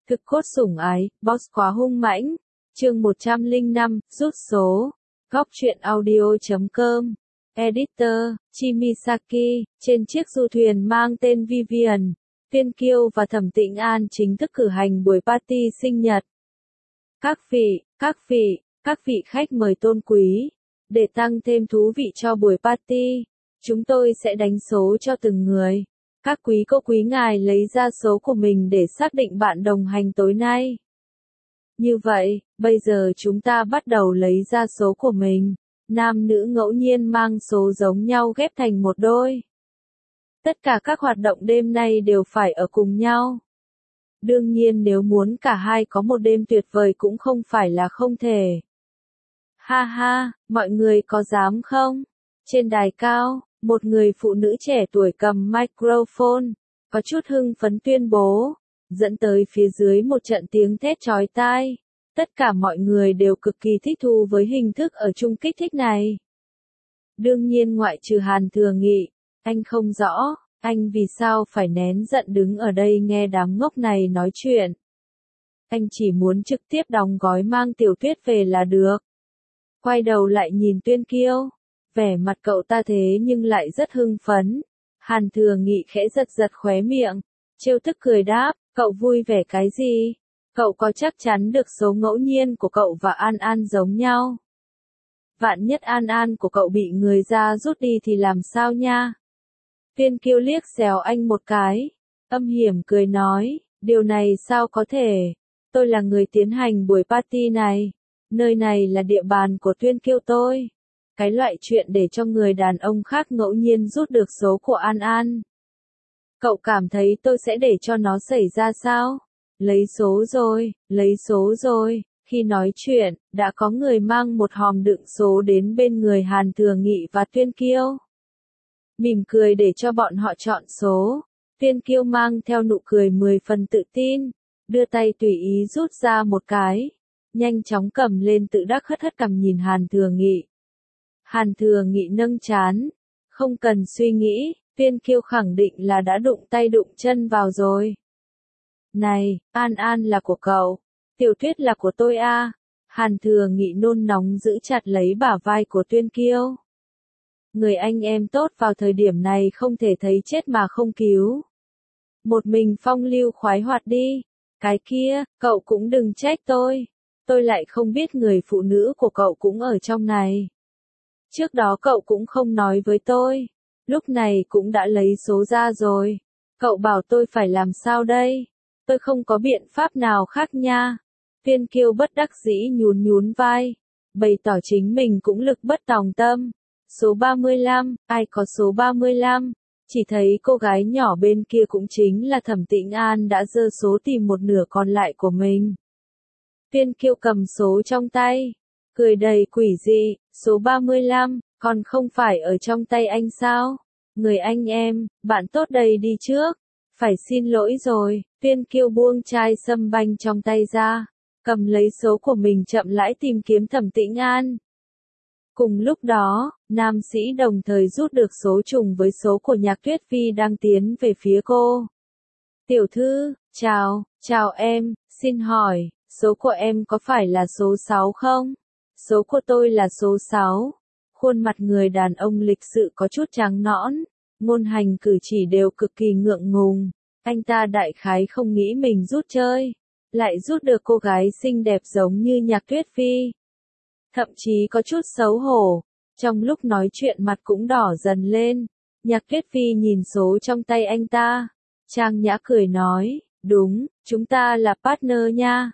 Thực cốt sủng ái, boss quá hung mãnh. Chương 105, rút số. Góc truyện audio.com. Editor, Chimisaki. Trên chiếc du thuyền mang tên Vivian, Tiên Kiêu và Thẩm Tĩnh An chính thức cử hành buổi party sinh nhật. Các vị khách mời tôn quý, để tăng thêm thú vị cho buổi party, chúng tôi sẽ đánh số cho từng người. Các quý cô quý ngài lấy ra số của mình để xác định bạn đồng hành tối nay. Như vậy, bây giờ chúng ta bắt đầu lấy ra số của mình. Nam nữ ngẫu nhiên mang số giống nhau ghép thành một đôi. Tất cả các hoạt động đêm nay đều phải ở cùng nhau. Đương nhiên nếu muốn cả hai có một đêm tuyệt vời cũng không phải là không thể. Ha ha, mọi người có dám không? Trên đài cao, một người phụ nữ trẻ tuổi cầm microphone, có chút hưng phấn tuyên bố, dẫn tới phía dưới một trận tiếng thét chói tai. Tất cả mọi người đều cực kỳ thích thú với hình thức ở chung kích thích này. Đương nhiên ngoại trừ Hàn Thừa Nghị, anh không rõ, anh vì sao phải nén giận đứng ở đây nghe đám ngốc này nói chuyện. Anh chỉ muốn trực tiếp đóng gói mang Tiểu Tuyết về là được. Quay đầu lại nhìn Tuyên Kiêu, vẻ mặt cậu ta thế nhưng lại rất hưng phấn. Hàn Thừa Nghị khẽ giật giật khóe miệng, trêu tức cười đáp, cậu vui vẻ cái gì? Cậu có chắc chắn được số ngẫu nhiên của cậu và An An giống nhau? Vạn nhất An An của cậu bị người ra rút đi thì làm sao nha? Tuyên Kiêu liếc xéo anh một cái, âm hiểm cười nói, điều này sao có thể? Tôi là người tiến hành buổi party này. Nơi này là địa bàn của Tuyên Kiêu tôi. Cái loại chuyện để cho người đàn ông khác ngẫu nhiên rút được số của An An. Cậu cảm thấy tôi sẽ để cho nó xảy ra sao? Lấy số rồi. Khi nói chuyện, đã có người mang một hòm đựng số đến bên người Hàn Thừa Nghị và Tuyên Kiêu. Mỉm cười để cho bọn họ chọn số. Tuyên Kiêu mang theo nụ cười 10 phần tự tin, đưa tay tùy ý rút ra một cái. Nhanh chóng cầm lên tự đắc hất cằm nhìn Hàn Thừa Nghị. Hàn Thừa Nghị nâng trán, không cần suy nghĩ, Tuyên Kiêu khẳng định là đã đụng tay đụng chân vào rồi. Này, An An là của cậu, Tiểu Tuyết là của tôi à? Hàn Thừa Nghị nôn nóng giữ chặt lấy bả vai của Tuyên Kiêu. Người anh em tốt vào thời điểm này không thể thấy chết mà không cứu. Một mình phong lưu khoái hoạt đi. Cái kia, cậu cũng đừng trách tôi. Tôi lại không biết người phụ nữ của cậu cũng ở trong này. Trước đó cậu cũng không nói với tôi. Lúc này cũng đã lấy số ra rồi. Cậu bảo tôi phải làm sao đây? Tôi không có biện pháp nào khác nha. Tuyên Kiêu bất đắc dĩ nhún vai. Bày tỏ chính mình cũng lực bất tòng tâm. Số 35, ai có số 35? Chỉ thấy cô gái nhỏ bên kia cũng chính là Thẩm Tĩnh An đã giơ số tìm một nửa còn lại của mình. Tuyên Kiêu cầm số trong tay, cười đầy quỷ dị, số 35, còn không phải ở trong tay anh sao? Người anh em, bạn tốt đây đi trước. Phải xin lỗi rồi, Tuyên Kiêu buông chai sâm banh trong tay ra, cầm lấy số của mình chậm rãi tìm kiếm Thẩm Tĩnh An. Cùng lúc đó, nam sĩ đồng thời rút được số trùng với số của Nhạc Tuyết Vi đang tiến về phía cô. Tiểu thư, chào em, xin hỏi, số của em có phải là số 6 không? Số của tôi là số 6. Khuôn mặt người đàn ông lịch sự có chút trắng nõn, ngôn hành cử chỉ đều cực kỳ ngượng ngùng. Anh ta đại khái không nghĩ mình rút chơi, lại rút được cô gái xinh đẹp giống như Nhạc Tuyết Vi. Thậm chí có chút xấu hổ, trong lúc nói chuyện mặt cũng đỏ dần lên. Nhạc Tuyết Vi nhìn số trong tay anh ta, trang nhã cười nói, đúng, chúng ta là partner nha.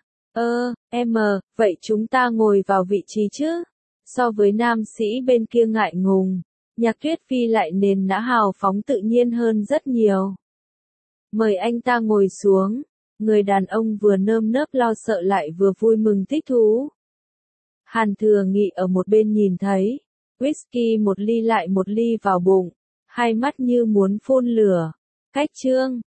Vậy chúng ta ngồi vào vị trí chứ? So với nam sĩ bên kia ngại ngùng, Nhạc Tuyết Vi lại nền nã hào phóng tự nhiên hơn rất nhiều. Mời anh ta ngồi xuống, người đàn ông vừa nơm nớp lo sợ lại vừa vui mừng thích thú. Hàn Thừa Nghị ở một bên nhìn thấy, whisky một ly lại một ly vào bụng, hai mắt như muốn phun lửa. Cách chương,